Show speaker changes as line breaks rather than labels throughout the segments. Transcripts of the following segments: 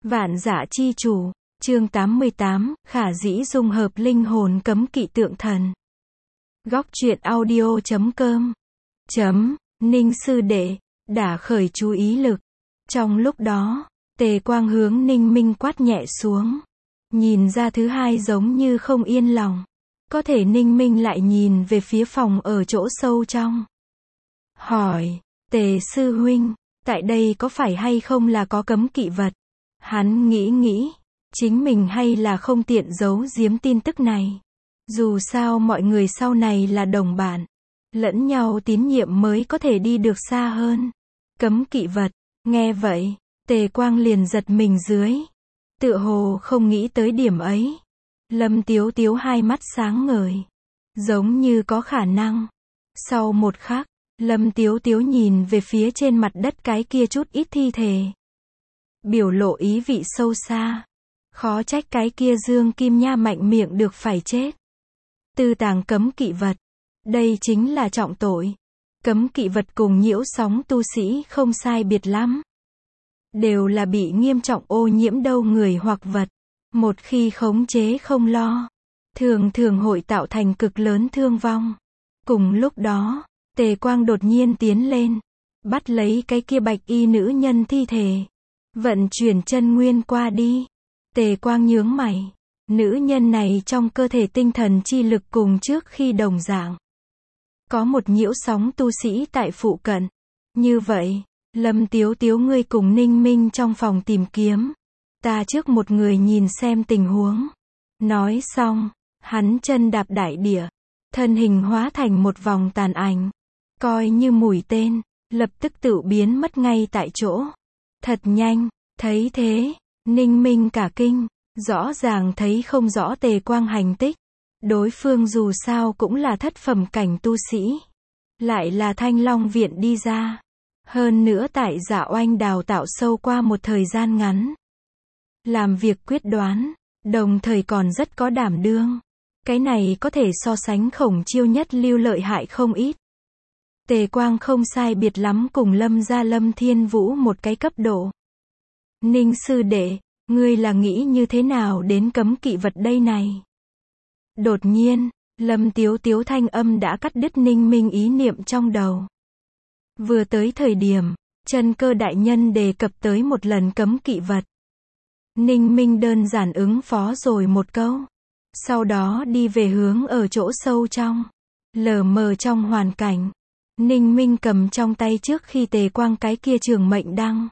Vạn Dã Chi Chủ, chương 88, khả dĩ dung hợp linh hồn cấm kỵ tượng thần. Góc truyện audio.com Ninh sư đệ, đã khởi chú ý lực. Trong lúc đó, Tề Quang hướng Ninh Minh quát nhẹ xuống. Nhìn ra thứ hai giống như không yên lòng. Có thể Ninh Minh lại nhìn về phía phòng ở chỗ sâu trong. Hỏi, Tề sư huynh, tại đây có phải hay không là có cấm kỵ vật? Hắn nghĩ, chính mình hay là không tiện giấu giếm tin tức này. Dù sao mọi người sau này là đồng bạn, lẫn nhau tín nhiệm mới có thể đi được xa hơn. Cấm kỵ vật, nghe vậy, Tề Quang liền giật mình dưới. Tựa hồ không nghĩ tới điểm ấy. Lâm Tiếu Tiếu hai mắt sáng ngời, giống như có khả năng. Sau một khắc, Lâm Tiếu Tiếu nhìn về phía trên mặt đất cái kia chút ít thi thể. Biểu lộ ý vị sâu xa. Khó trách cái kia Dương Kim Nha mạnh miệng được phải chết. Tư tàng cấm kỵ vật. Đây chính là trọng tội. Cấm kỵ vật cùng nhiễu sóng tu sĩ không sai biệt lắm. Đều là bị nghiêm trọng ô nhiễm đâu người hoặc vật. Một khi khống chế không lo, thường hội tạo thành cực lớn thương vong. Cùng lúc đó, Tề Quang đột nhiên tiến lên, bắt lấy cái kia bạch y nữ nhân thi thể. Vận chuyển chân nguyên qua đi. Tề Quang nhướng mày. Nữ nhân này trong cơ thể tinh thần chi lực cùng trước khi đồng dạng. Có một nhiễu sóng tu sĩ tại phụ cận. Như vậy, Lâm Tiếu Tiếu ngươi cùng Ninh Minh trong phòng tìm kiếm. Ta trước một người nhìn xem tình huống. Nói xong, hắn chân đạp đại địa. Thân hình hóa thành một vòng tàn ảnh. Coi như mũi tên, lập tức tự biến mất ngay tại chỗ. Thật nhanh, thấy thế, Ninh Minh cả kinh, rõ ràng thấy không rõ Tề Quang hành tích. Đối phương dù sao cũng là thất phẩm cảnh tu sĩ. Lại là Thanh Long Viện đi ra. Hơn nữa tại Dạ Oanh đào tạo sâu qua một thời gian ngắn. Làm việc quyết đoán, đồng thời còn rất có đảm đương. Cái này có thể so sánh Khổng Chiêu nhất lưu lợi hại không ít. Tề Quang không sai biệt lắm cùng Lâm gia Lâm Thiên Vũ một cái cấp độ. Ninh sư đệ, ngươi là nghĩ như thế nào đến cấm kỵ vật đây này? Đột nhiên, Lâm Tiếu Tiếu thanh âm đã cắt đứt Ninh Minh ý niệm trong đầu. Vừa tới thời điểm, Chân Cơ đại nhân đề cập tới một lần cấm kỵ vật. Ninh Minh đơn giản ứng phó rồi một câu. Sau đó đi về hướng ở chỗ sâu trong. Lờ mờ trong hoàn cảnh. Ninh Minh cầm trong tay trước khi Tề Quang cái kia trường mệnh đăng.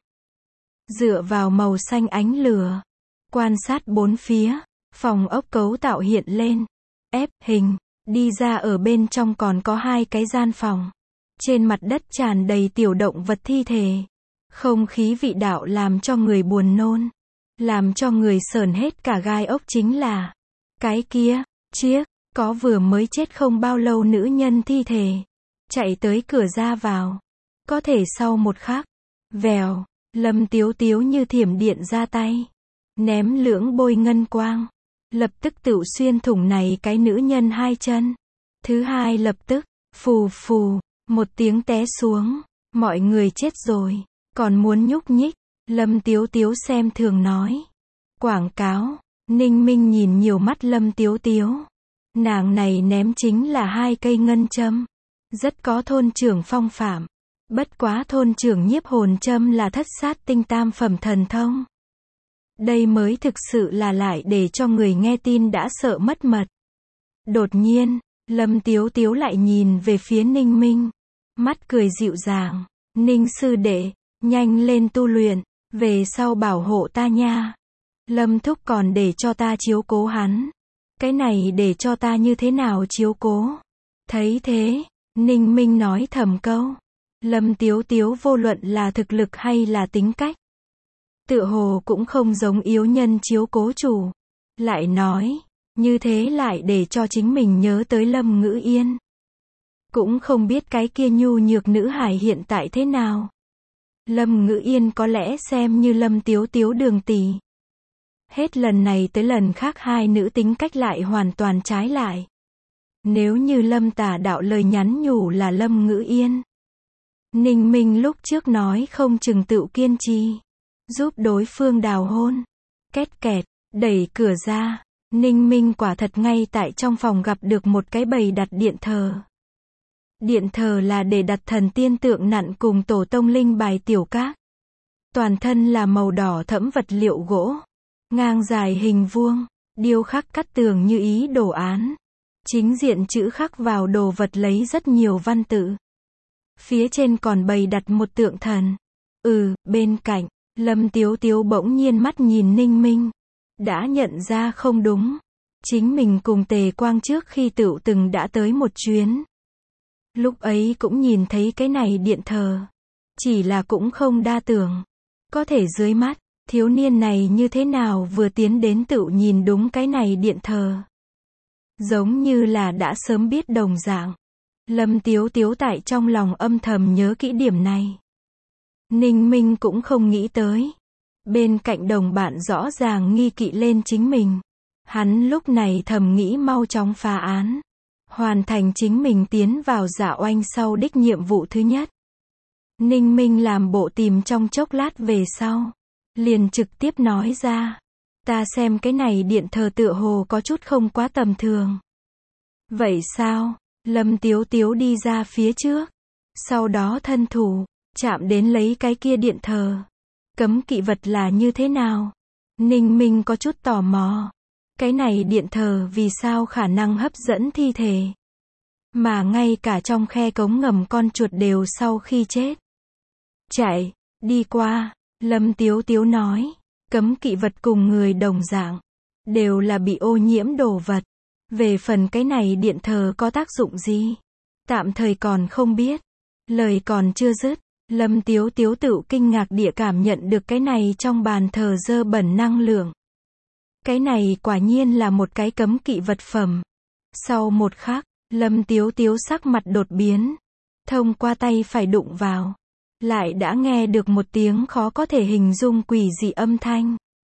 Dựa vào màu xanh ánh lửa. Quan sát bốn phía. Phòng ốc cấu tạo hiện lên. Ép hình. Đi ra ở bên trong còn có hai cái gian phòng. Trên mặt đất tràn đầy tiểu động vật thi thể. Không khí vị đạo làm cho người buồn nôn. Làm cho người sởn hết cả gai ốc chính là cái kia, chiếc, có vừa mới chết không bao lâu nữ nhân thi thể. Chạy tới cửa ra vào. Có thể sau một khắc. Vèo, Lâm Tiếu Tiếu như thiểm điện ra tay. Ném lưỡng bôi ngân quang. Lập tức tự xuyên thủng này cái nữ nhân hai chân. Thứ hai lập tức, phù phù, một tiếng té xuống. Mọi người chết rồi. Còn muốn nhúc nhích. Lâm Tiếu Tiếu xem thường nói. Quảng cáo. Ninh Minh nhìn nhiều mắt Lâm Tiếu Tiếu. Nàng này ném chính là hai cây ngân châm. Rất có thôn trưởng phong phạm. Bất quá thôn trưởng nhiếp hồn châm là thất sát tinh tam phẩm thần thông. Đây mới thực sự là lại để cho người nghe tin đã sợ mất mật. Đột nhiên, Lâm Tiếu Tiếu lại nhìn về phía Ninh Minh. Mắt cười dịu dàng. Ninh sư đệ, nhanh lên tu luyện. Về sau bảo hộ ta nha. Lâm thúc còn để cho ta chiếu cố hắn. Cái này để cho ta như thế nào chiếu cố? Thấy thế, Ninh Minh nói thầm câu. Lâm Tiếu Tiếu vô luận là thực lực hay là tính cách. Tựa hồ cũng không giống yếu nhân chiếu cố chủ. Lại nói, như thế lại để cho chính mình nhớ tới Lâm Ngữ Yên. Cũng không biết cái kia nhu nhược nữ hải hiện tại thế nào. Lâm Ngữ Yên có lẽ xem như Lâm Tiếu Tiếu đường tỷ. Hết lần này tới lần khác hai nữ tính cách lại hoàn toàn trái lại. Nếu như Lâm Tả đạo lời nhắn nhủ là Lâm Ngữ Yên. Ninh Minh lúc trước nói không chừng tự kiên trì. giúp đối phương đào hôn. Két kẹt, đẩy cửa ra, Ninh Minh quả thật ngay tại trong phòng gặp được một cái bầy đặt điện thờ. Điện thờ là để đặt thần tiên tượng nặn cùng tổ tông linh bài tiểu các. Toàn thân là màu đỏ thẫm vật liệu gỗ, ngang dài hình vuông, điêu khắc cắt tường như ý đồ án. Chính diện chữ khắc vào đồ vật lấy rất nhiều văn tự. Phía trên còn bày đặt một tượng thần. Bên cạnh, Lâm Tiếu Tiếu bỗng nhiên mắt nhìn Ninh Minh. Đã nhận ra không đúng. Chính mình cùng Tề Quang trước khi tựu từng đã tới một chuyến. Lúc ấy cũng nhìn thấy cái này điện thờ. Chỉ là cũng không đa tưởng. Có thể dưới mắt, thiếu niên này như thế nào vừa tiến đến tựu nhìn đúng cái này điện thờ. Giống như là đã sớm biết đồng dạng. Lâm Tiếu Tiếu tại trong lòng âm thầm nhớ kỹ điểm này. Ninh Minh cũng không nghĩ tới. Bên cạnh đồng bạn rõ ràng nghi kỵ lên chính mình. Hắn lúc này thầm nghĩ mau chóng phá án. Hoàn thành chính mình tiến vào Dạ Oanh sau đích nhiệm vụ thứ nhất. Ninh Minh làm bộ tìm trong chốc lát về sau. Liền trực tiếp nói ra. Ta xem cái này điện thờ tựa hồ có chút không quá tầm thường. Vậy sao? Lâm Tiếu Tiếu đi ra phía trước. Sau đó thân thủ, chạm đến lấy cái kia điện thờ. Cấm kỵ vật là như thế nào? Ninh Minh có chút tò mò. Cái này điện thờ vì sao khả năng hấp dẫn thi thể? Mà ngay cả trong khe cống ngầm con chuột đều sau khi chết. Chạy, đi qua, Lâm Tiếu Tiếu nói. Cấm kỵ vật cùng người đồng dạng. Đều là bị ô nhiễm đồ vật. Về phần cái này điện thờ có tác dụng gì? Tạm thời còn không biết. Lời còn chưa dứt. Lâm Tiếu Tiếu tự kinh ngạc địa cảm nhận được cái này trong bàn thờ dơ bẩn năng lượng. Cái này quả nhiên là một cái cấm kỵ vật phẩm. Sau một khắc, Lâm Tiếu Tiếu sắc mặt đột biến. Thông qua tay phải đụng vào. Lại đã nghe được một tiếng khó có thể hình dung quỷ dị âm thanh.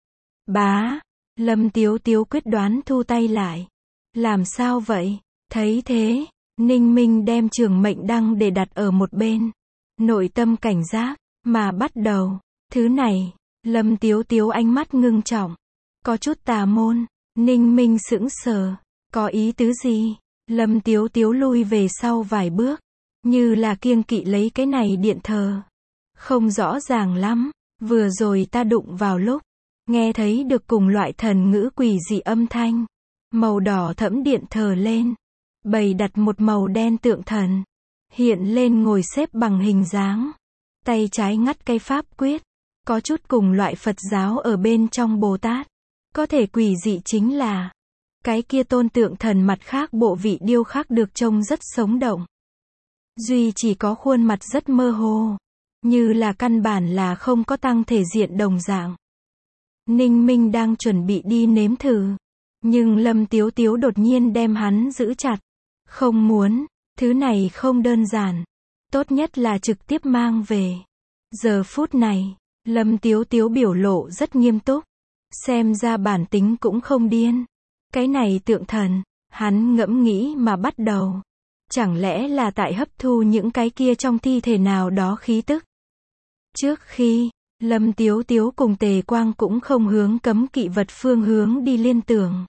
Bá! Lâm Tiếu Tiếu quyết đoán thu tay lại. Làm sao vậy? Thấy thế, Ninh Minh đem trường mệnh đăng để đặt ở một bên. Nội tâm cảnh giác, mà bắt đầu. Thứ này, Lâm Tiếu Tiếu ánh mắt ngưng trọng. Có chút tà môn. Ninh Minh sững sờ. Có ý tứ gì? Lâm Tiếu Tiếu lui về sau vài bước. Như là kiêng kỵ lấy cái này điện thờ. Không rõ ràng lắm. Vừa rồi ta đụng vào lúc. Nghe thấy được cùng loại thần ngữ quỷ dị âm thanh. Màu đỏ thẫm điện thờ lên. Bày đặt một màu đen tượng thần. Hiện lên ngồi xếp bằng hình dáng. Tay trái ngắt cây pháp quyết. Có chút cùng loại Phật giáo ở bên trong Bồ Tát. Có thể quỷ dị chính là. Cái kia tôn tượng thần mặt khác bộ vị điêu khắc được trông rất sống động. Duy chỉ có khuôn mặt rất mơ hồ. Như là căn bản là không có tăng thể diện đồng dạng. Ninh Minh đang chuẩn bị đi nếm thử. Nhưng Lâm Tiếu Tiếu đột nhiên đem hắn giữ chặt. Không muốn, thứ này không đơn giản. Tốt nhất là trực tiếp mang về. Giờ phút này, Lâm Tiếu Tiếu biểu lộ rất nghiêm túc. Xem ra bản tính cũng không điên. Cái này tượng thần, hắn ngẫm nghĩ mà bắt đầu. Chẳng lẽ là tại hấp thu những cái kia trong thi thể nào đó khí tức? Trước khi, Lâm Tiếu Tiếu cùng Tề Quang cũng không hướng cấm kỵ vật phương hướng đi liên tưởng.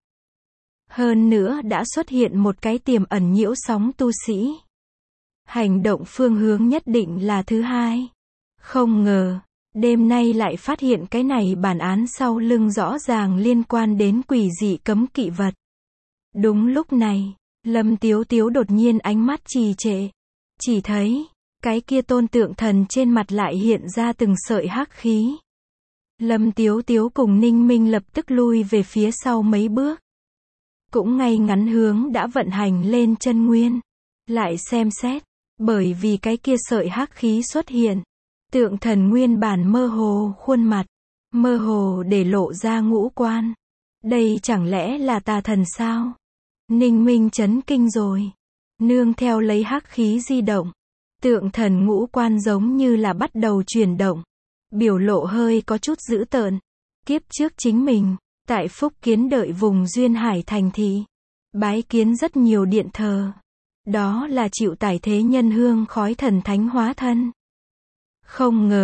Hơn nữa đã xuất hiện một cái tiềm ẩn nhiễu sóng tu sĩ. Hành động phương hướng nhất định là thứ hai. Không ngờ, đêm nay lại phát hiện cái này bản án sau lưng rõ ràng liên quan đến quỷ dị cấm kỵ vật. Đúng lúc này, Lâm Tiếu Tiếu đột nhiên ánh mắt trì trệ. Chỉ thấy, cái kia tôn tượng thần trên mặt lại hiện ra từng sợi hắc khí. Lâm Tiếu Tiếu cùng Ninh Minh lập tức lui về phía sau mấy bước. Cũng ngay ngắn hướng đã vận hành lên chân nguyên. Lại xem xét, bởi vì cái kia sợi hắc khí xuất hiện. Tượng thần nguyên bản mơ hồ khuôn mặt, mơ hồ để lộ ra ngũ quan. Đây chẳng lẽ là tà thần sao? Ninh Minh chấn kinh rồi. Nương theo lấy hắc khí di động. Tượng thần ngũ quan giống như là bắt đầu chuyển động. Biểu lộ hơi có chút dữ tợn. Kiếp trước chính mình, tại Phúc Kiến đợi vùng Duyên Hải thành thị. Bái kiến rất nhiều điện thờ. Đó là chịu tải thế nhân hương khói thần thánh hóa thân. Không ngờ,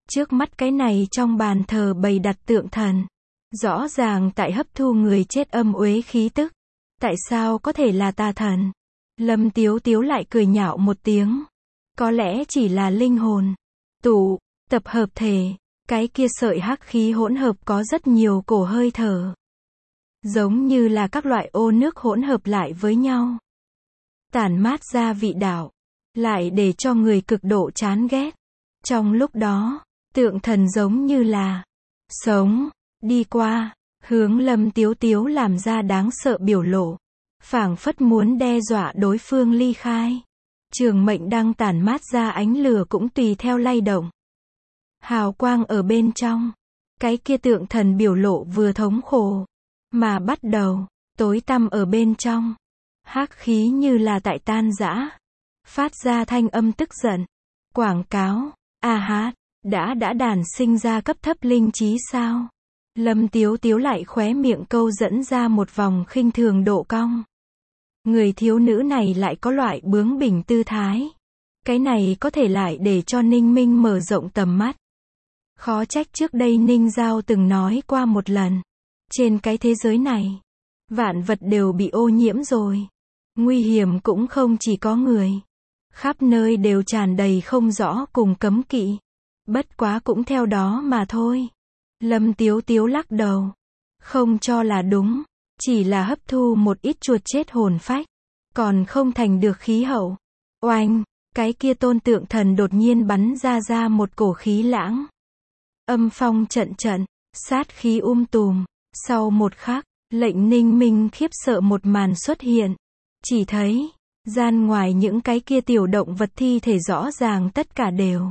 Trước mắt cái này trong bàn thờ bày đặt tượng thần. Rõ ràng tại hấp thu người chết âm uế khí tức. Tại sao có thể là tà thần? Lâm Tiếu Tiếu lại cười nhạo một tiếng. Có lẽ chỉ là linh hồn. Tụ, tập hợp thể. Cái kia sợi hắc khí hỗn hợp có rất nhiều cổ hơi thở. Giống như là các loại ô nước hỗn hợp lại với nhau. Tản mát ra vị đạo. Lại để cho người cực độ chán ghét. Trong lúc đó, tượng thần giống như là sống, đi qua, hướng Lâm Tiếu Tiếu làm ra đáng sợ biểu lộ. Phảng phất muốn đe dọa đối phương ly khai. Trường mệnh đang tản mát ra ánh lửa cũng tùy theo lay động. Hào quang ở bên trong. Cái kia tượng thần biểu lộ vừa thống khổ. Mà bắt đầu, tối tăm ở bên trong. Hắc khí như là tại tan rã. Phát ra thanh âm tức giận. Quảng cáo, hát, đã đản sinh ra cấp thấp linh trí sao? Lâm Tiếu Tiếu lại khóe miệng câu dẫn ra một vòng khinh thường độ cong. Người thiếu nữ này lại có loại bướng bỉnh tư thái. Cái này có thể lại để cho Ninh Minh mở rộng tầm mắt. Khó trách trước đây Ninh Giao từng nói qua một lần. Trên cái thế giới này, vạn vật đều bị ô nhiễm rồi. Nguy hiểm cũng không chỉ có người. Khắp nơi đều tràn đầy không rõ cùng cấm kỵ. Bất quá cũng theo đó mà thôi. Lâm Tiếu Tiếu lắc đầu. Không cho là đúng. Chỉ là hấp thu một ít chuột chết hồn phách. Còn không thành được khí hậu. Oanh, cái kia tôn tượng thần đột nhiên bắn ra một cổ khí lãng. Âm phong trận trận, sát khí tùm. Sau một khắc, lệnh Ninh Minh khiếp sợ một màn xuất hiện. Chỉ thấy, gian ngoài những cái kia tiểu động vật thi thể rõ ràng tất cả đều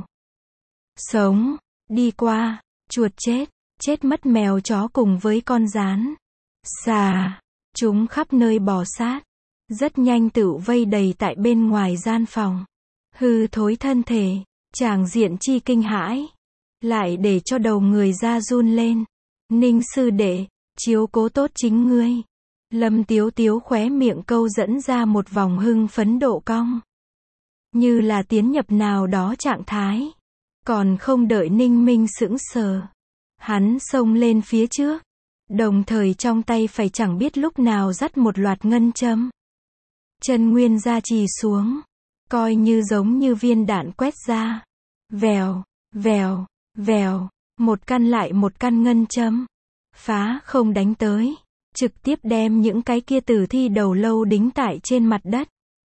sống, đi qua, chuột chết, chết mất mèo chó cùng với con gián. Xà, chúng khắp nơi bò sát. Rất nhanh tự vây đầy tại bên ngoài gian phòng. Hư thối thân thể, tràng diện chi kinh hãi. Lại để cho đầu người ra run lên. Ninh sư đệ, chiếu cố tốt chính ngươi. Lâm Tiếu Tiếu khóe miệng câu dẫn ra một vòng hưng phấn độ cong. Như là tiến nhập nào đó trạng thái. Còn không đợi Ninh Minh sững sờ. Hắn xông lên phía trước. Đồng thời trong tay phải chẳng biết lúc nào dắt một loạt ngân châm. Chân nguyên gia trì xuống. Coi như giống như viên đạn quét ra. Vèo, vèo, vèo. Một căn lại một căn ngân châm. Phá không đánh tới. Trực tiếp đem những cái kia tử thi đầu lâu đính tại trên mặt đất.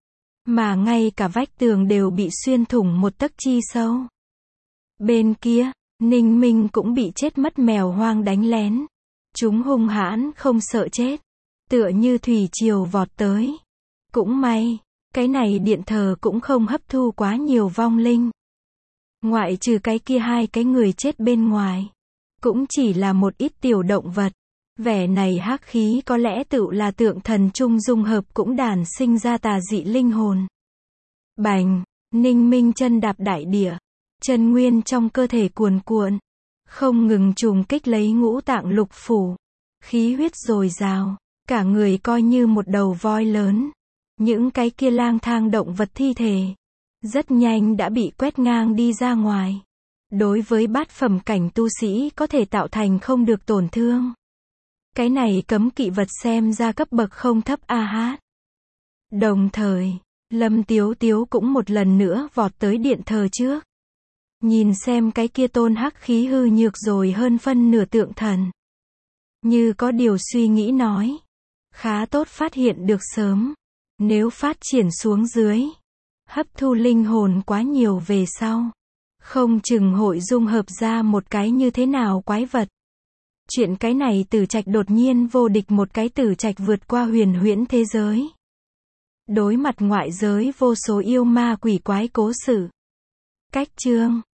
Mà ngay cả vách tường đều bị xuyên thủng một tấc chi sâu. Bên kia, Ninh Minh cũng bị chết mất mèo hoang đánh lén. Chúng hung hãn không sợ chết. Tựa như thủy triều vọt tới. Cũng may, cái này điện thờ cũng không hấp thu quá nhiều vong linh. Ngoại trừ cái kia hai cái người chết bên ngoài. Cũng chỉ là một ít tiểu động vật. Vẻ này hắc khí có lẽ tự là tượng thần chung dung hợp cũng đản sinh ra tà dị linh hồn. Bành, Ninh Minh chân đạp đại địa. Chân nguyên trong cơ thể cuồn cuộn. Không ngừng trùng kích lấy ngũ tạng lục phủ. Khí huyết dồi dào. Cả người coi như một đầu voi lớn. Những cái kia lang thang động vật thi thể. Rất nhanh đã bị quét ngang đi ra ngoài. Đối với bát phẩm cảnh tu sĩ có thể tạo thành không được tổn thương. Cái này cấm kỵ vật xem ra cấp bậc không thấp hát. Đồng thời, Lâm Tiếu Tiếu cũng một lần nữa vọt tới điện thờ trước. Nhìn xem cái kia tôn hắc khí hư nhược rồi hơn phân nửa tượng thần. Như có điều suy nghĩ nói. Khá tốt phát hiện được sớm. Nếu phát triển xuống dưới. Hấp thu linh hồn quá nhiều về sau. Không chừng hội dung hợp ra một cái như thế nào quái vật. Chuyện cái này Tử Trạch đột nhiên vô địch một cái Tử Trạch vượt qua huyền huyễn thế giới. Đối mặt ngoại giới vô số yêu ma quỷ quái cố sự. Cách chương